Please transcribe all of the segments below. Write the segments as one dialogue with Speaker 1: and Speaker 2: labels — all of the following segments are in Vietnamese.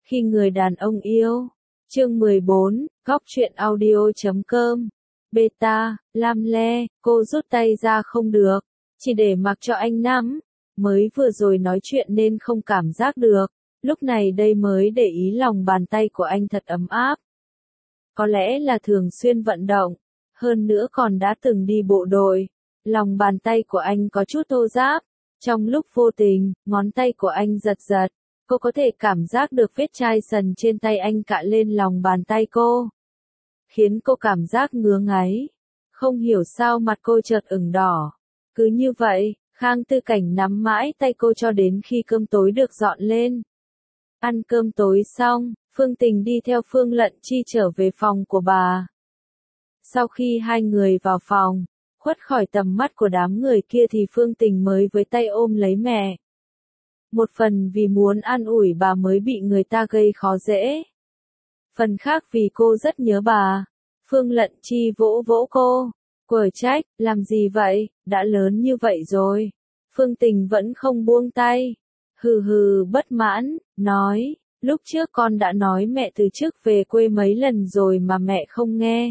Speaker 1: Khi người đàn ông yêu. Chương 14, góc truyện audio.com. Beta, Lam Le, cô rút tay ra không được, chỉ để mặc cho anh nắm. Mới vừa rồi nói chuyện nên không cảm giác được, lúc này đây mới để ý lòng bàn tay của anh thật ấm áp. Có lẽ là thường xuyên vận động, hơn nữa còn đã từng đi bộ đội. Lòng bàn tay của anh có chút thô ráp, trong lúc vô tình, ngón tay của anh giật giật. Cô có thể cảm giác được vết chai sần trên tay anh cạ lên lòng bàn tay cô, khiến cô cảm giác ngứa ngáy. Không hiểu sao mặt cô chợt ửng đỏ. Cứ như vậy, Khang Tư Cảnh nắm mãi tay cô cho đến khi cơm tối được dọn lên. Ăn cơm tối xong, Phương Tình đi theo Phương Lận Chi trở về phòng của bà. Sau khi hai người vào phòng, khuất khỏi tầm mắt của đám người kia thì Phương Tình mới với tay ôm lấy mẹ. Một phần vì muốn an ủi bà mới bị người ta gây khó dễ. Phần khác vì cô rất nhớ bà. Phương Lận Chi vỗ vỗ cô. Quở trách, làm gì vậy, đã lớn như vậy rồi. Phương Tình vẫn không buông tay. Hừ hừ bất mãn, nói, lúc trước con đã nói mẹ từ trước về quê mấy lần rồi mà mẹ không nghe.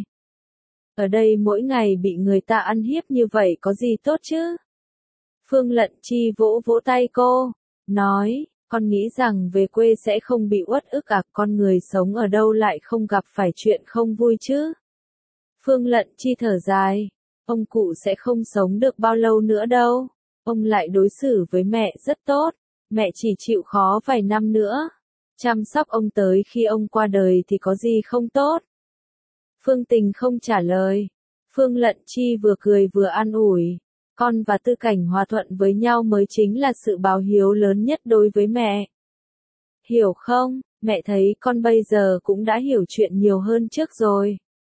Speaker 1: Ở đây mỗi ngày bị người ta ăn hiếp như vậy có gì tốt chứ? Phương Lận Chi vỗ vỗ tay cô, nói, con nghĩ rằng về quê sẽ không bị uất ức à, con người sống ở đâu lại không gặp phải chuyện không vui chứ? Phương Lận Chi thở dài, ông cụ sẽ không sống được bao lâu nữa đâu, ông lại đối xử với mẹ rất tốt, mẹ chỉ chịu khó vài năm nữa, chăm sóc ông tới khi ông qua đời thì có gì không tốt? Phương Tình không trả lời, Phương Lận Chi vừa cười vừa an ủi. Con và Tư Cảnh hòa thuận với nhau mới chính là sự báo hiếu lớn nhất đối với mẹ. Hiểu không, mẹ thấy con bây giờ cũng đã hiểu chuyện nhiều hơn trước rồi.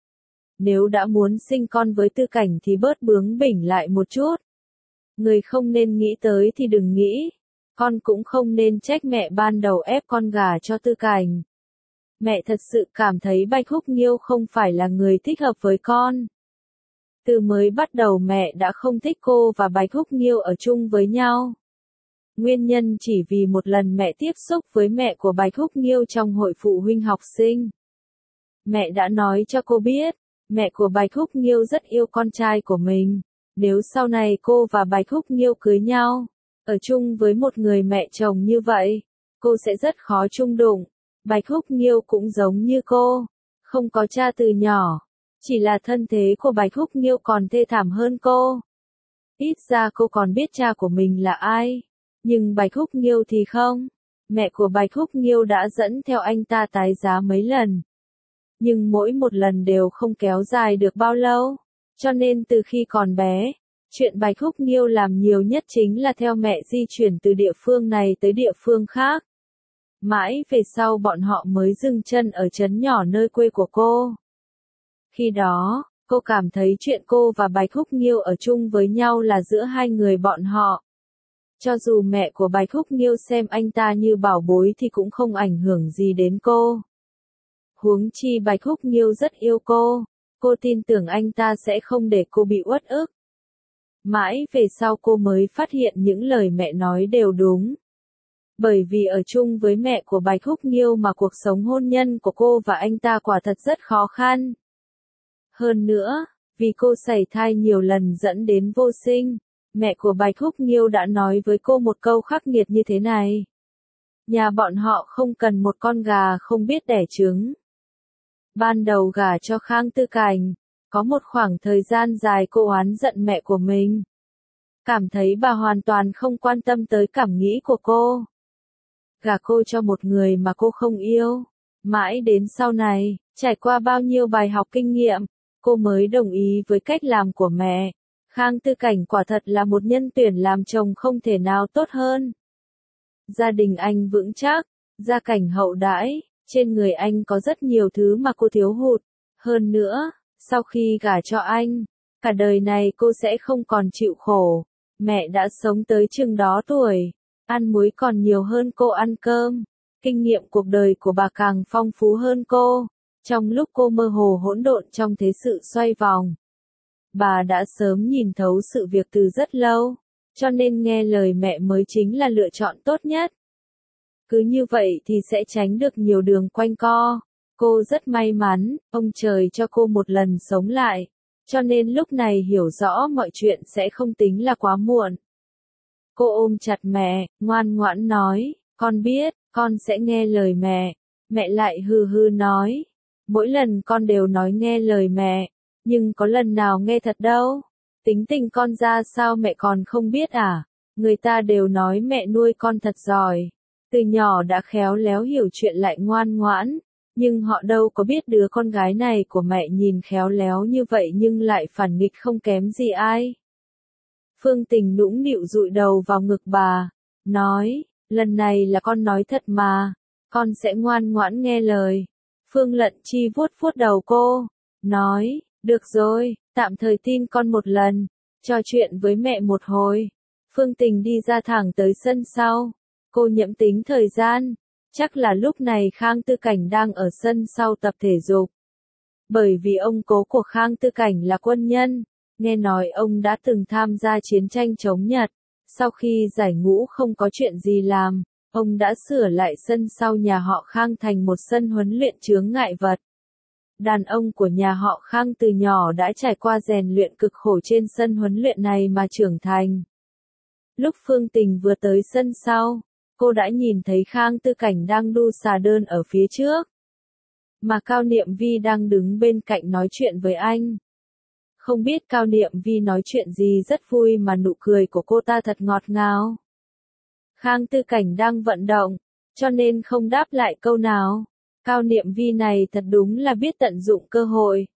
Speaker 1: Nếu đã muốn sinh con với Tư Cảnh thì bớt bướng bỉnh lại một chút. Người không nên nghĩ tới thì đừng nghĩ. Con cũng không nên trách mẹ ban đầu ép con gả cho Tư Cảnh. Mẹ thật sự cảm thấy Bạch Húc Nghiêu không phải là người thích hợp với con. Từ mới bắt đầu mẹ đã không thích cô và Bạch Húc Nghiêu ở chung với nhau. Nguyên nhân chỉ vì một lần mẹ tiếp xúc với mẹ của Bạch Húc Nghiêu trong hội phụ huynh học sinh. Mẹ đã nói cho cô biết, mẹ của Bạch Húc Nghiêu rất yêu con trai của mình. Nếu sau này cô và Bạch Húc Nghiêu cưới nhau, ở chung với một người mẹ chồng như vậy, cô sẽ rất khó chung đụng. Bạch Húc Nghiêu cũng giống như cô, không có cha từ nhỏ. Chỉ là thân thế của Bạch Húc Nghiêu còn thê thảm hơn cô. Ít ra cô còn biết cha của mình là ai. Nhưng Bạch Húc Nghiêu thì không. Mẹ của Bạch Húc Nghiêu đã dẫn theo anh ta tái giá mấy lần. Nhưng mỗi một lần đều không kéo dài được bao lâu. Cho nên từ khi còn bé, chuyện Bạch Húc Nghiêu làm nhiều nhất chính là theo mẹ di chuyển từ địa phương này tới địa phương khác. Mãi về sau bọn họ mới dừng chân ở trấn nhỏ nơi quê của cô. Khi đó, cô cảm thấy chuyện cô và Bạch Húc Nghiêu ở chung với nhau là giữa hai người bọn họ. Cho dù mẹ của Bạch Húc Nghiêu xem anh ta như bảo bối thì cũng không ảnh hưởng gì đến cô. Huống chi Bạch Húc Nghiêu rất yêu cô tin tưởng anh ta sẽ không để cô bị uất ức. Mãi về sau cô mới phát hiện những lời mẹ nói đều đúng. Bởi vì ở chung với mẹ của Bạch Húc Nghiêu mà cuộc sống hôn nhân của cô và anh ta quả thật rất khó khăn. Hơn nữa, vì cô sảy thai nhiều lần dẫn đến vô sinh, mẹ của Bạch Húc Nghiêu đã nói với cô một câu khắc nghiệt như thế này. Nhà bọn họ không cần một con gà không biết đẻ trứng. Ban đầu gả cho Khang Tư Cảnh, có một khoảng thời gian dài cô oán giận mẹ của mình. Cảm thấy bà hoàn toàn không quan tâm tới cảm nghĩ của cô. Gả cô cho một người mà cô không yêu. Mãi đến sau này, trải qua bao nhiêu bài học kinh nghiệm, cô mới đồng ý với cách làm của mẹ. Khang Tư Cảnh quả thật là một nhân tuyển làm chồng không thể nào tốt hơn. Gia đình anh vững chắc, gia cảnh hậu đãi, trên người anh có rất nhiều thứ mà cô thiếu hụt. Hơn nữa, sau khi gả cho anh, cả đời này cô sẽ không còn chịu khổ. Mẹ đã sống tới chừng đó tuổi, ăn muối còn nhiều hơn cô ăn cơm. Kinh nghiệm cuộc đời của bà càng phong phú hơn cô. Trong lúc cô mơ hồ hỗn độn trong thế sự xoay vòng, bà đã sớm nhìn thấu sự việc từ rất lâu, cho nên nghe lời mẹ mới chính là lựa chọn tốt nhất. Cứ như vậy thì sẽ tránh được nhiều đường quanh co. Cô rất may mắn, ông trời cho cô một lần sống lại. Cho nên lúc này hiểu rõ mọi chuyện sẽ không tính là quá muộn. Cô ôm chặt mẹ, ngoan ngoãn nói, con biết, con sẽ nghe lời mẹ. Mẹ lại hừ hừ nói, mỗi lần con đều nói nghe lời mẹ, nhưng có lần nào nghe thật đâu. Tính tình con ra sao mẹ còn không biết à? Người ta đều nói mẹ nuôi con thật giỏi. Từ nhỏ đã khéo léo hiểu chuyện lại ngoan ngoãn. Nhưng họ đâu có biết đứa con gái này của mẹ nhìn khéo léo như vậy nhưng lại phản nghịch không kém gì ai. Phương Tình nũng nịu dụi đầu vào ngực bà, nói, lần này là con nói thật mà, con sẽ ngoan ngoãn nghe lời. Phương Lận Chi vuốt vuốt đầu cô, nói, được rồi, tạm thời tin con một lần, trò chuyện với mẹ một hồi. Phương Tình đi ra thẳng tới sân sau, cô nhẩm tính thời gian, chắc là lúc này Khang Tư Cảnh đang ở sân sau tập thể dục. Bởi vì ông cố của Khang Tư Cảnh là quân nhân, nghe nói ông đã từng tham gia chiến tranh chống Nhật. Sau khi giải ngũ không có chuyện gì làm, ông đã sửa lại sân sau nhà họ Khang thành một sân huấn luyện chướng ngại vật. Đàn ông của nhà họ Khang từ nhỏ đã trải qua rèn luyện cực khổ trên sân huấn luyện này mà trưởng thành. Lúc Phương Tình vừa tới sân sau, cô đã nhìn thấy Khang Tư Cảnh đang đu xà đơn ở phía trước. Mà Cao Niệm Vi đang đứng bên cạnh nói chuyện với anh. Không biết Cao Niệm Vi nói chuyện gì rất vui mà nụ cười của cô ta thật ngọt ngào. Khang Tư Cảnh đang vận động, cho nên không đáp lại câu nào. Cao Niệm Vi này thật đúng là biết tận dụng cơ hội.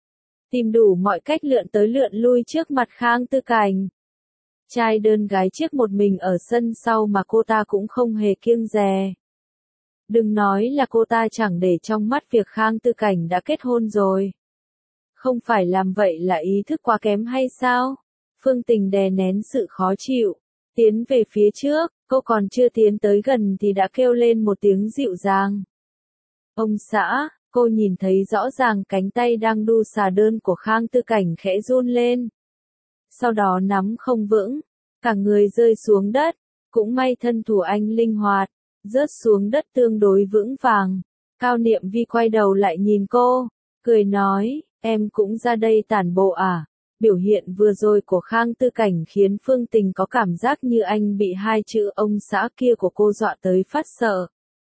Speaker 1: Tìm đủ mọi cách lượn tới lượn lui trước mặt Khang Tư Cảnh. Trai đơn gái chiếc một mình ở sân sau mà cô ta cũng không hề kiêng dè. Đừng nói là cô ta chẳng để trong mắt việc Khang Tư Cảnh đã kết hôn rồi. Không phải làm vậy là ý thức quá kém hay sao? Phương Tình đè nén sự khó chịu, tiến về phía trước, cô còn chưa tiến tới gần thì đã kêu lên một tiếng dịu dàng. Ông xã, cô nhìn thấy rõ ràng cánh tay đang đu xà đơn của Khang Tư Cảnh khẽ run lên. Sau đó nắm không vững, cả người rơi xuống đất, cũng may thân thủ anh linh hoạt, rớt xuống đất tương đối vững vàng. Cao Niệm Vi quay đầu lại nhìn cô, cười nói, em cũng ra đây tản bộ à? Biểu hiện vừa rồi của Khang Tư Cảnh khiến Phương Tình có cảm giác như anh bị hai chữ ông xã kia của cô dọa tới phát sợ.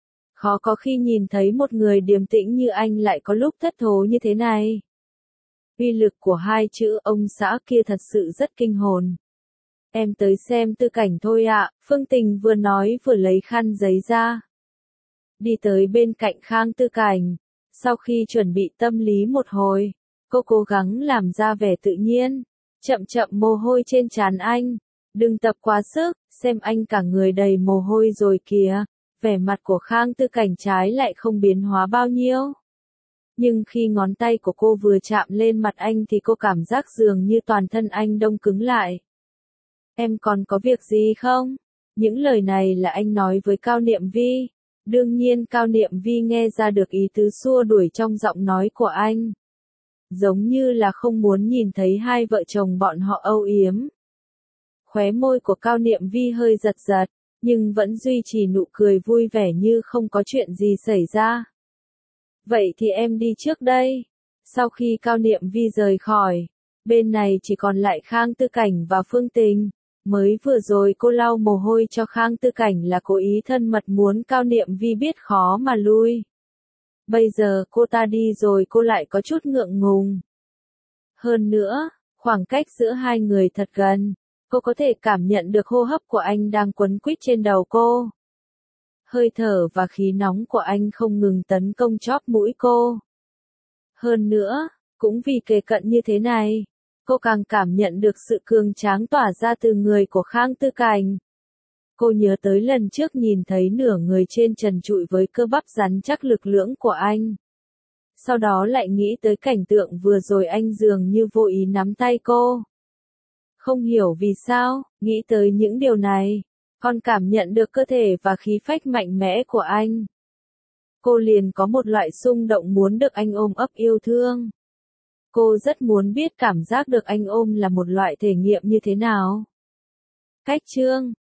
Speaker 1: Khó có khi nhìn thấy một người điềm tĩnh như anh lại có lúc thất thố như thế này. Uy lực của hai chữ ông xã kia thật sự rất kinh hồn. Em tới xem Tư Cảnh thôi ạ, Phương Tình vừa nói vừa lấy khăn giấy ra. Đi tới bên cạnh Khang Tư Cảnh. Sau khi chuẩn bị tâm lý một hồi, cô cố gắng làm ra vẻ tự nhiên. Chậm chậm mồ hôi trên trán anh. Đừng tập quá sức, xem anh cả người đầy mồ hôi rồi kìa. Vẻ mặt của Khang Tư Cảnh trái lại không biến hóa bao nhiêu. Nhưng khi ngón tay của cô vừa chạm lên mặt anh thì cô cảm giác dường như toàn thân anh đông cứng lại. Em còn có việc gì không? Những lời này là anh nói với Cao Niệm Vi. Đương nhiên Cao Niệm Vi nghe ra được ý tứ xua đuổi trong giọng nói của anh. Giống như là không muốn nhìn thấy hai vợ chồng bọn họ âu yếm. Khóe môi của Cao Niệm Vi hơi giật giật, nhưng vẫn duy trì nụ cười vui vẻ như không có chuyện gì xảy ra. Vậy thì em đi trước đây. Sau khi Cao Niệm Vi rời khỏi, bên này chỉ còn lại Khang Tư Cảnh và Phương Tình. Mới vừa rồi cô lau mồ hôi cho Khang Tư Cảnh là cố ý thân mật muốn Cao Niệm Vi biết khó mà lui. Bây giờ cô ta đi rồi cô lại có chút ngượng ngùng. Hơn nữa, khoảng cách giữa hai người thật gần. Cô có thể cảm nhận được hô hấp của anh đang quấn quýt trên đầu cô. Hơi thở và khí nóng của anh không ngừng tấn công chóp mũi cô. Hơn nữa, cũng vì kề cận như thế này, cô càng cảm nhận được sự cường tráng tỏa ra từ người của Khang Tư Cảnh. Cô nhớ tới lần trước nhìn thấy nửa người trên trần trụi với cơ bắp rắn chắc lực lưỡng của anh. Sau đó lại nghĩ tới cảnh tượng vừa rồi anh dường như vô ý nắm tay cô. Không hiểu vì sao, nghĩ tới những điều này, con cảm nhận được cơ thể và khí phách mạnh mẽ của anh. Cô liền có một loại xung động muốn được anh ôm ấp yêu thương. Cô rất muốn biết cảm giác được anh ôm là một loại thể nghiệm như thế nào. Cách chương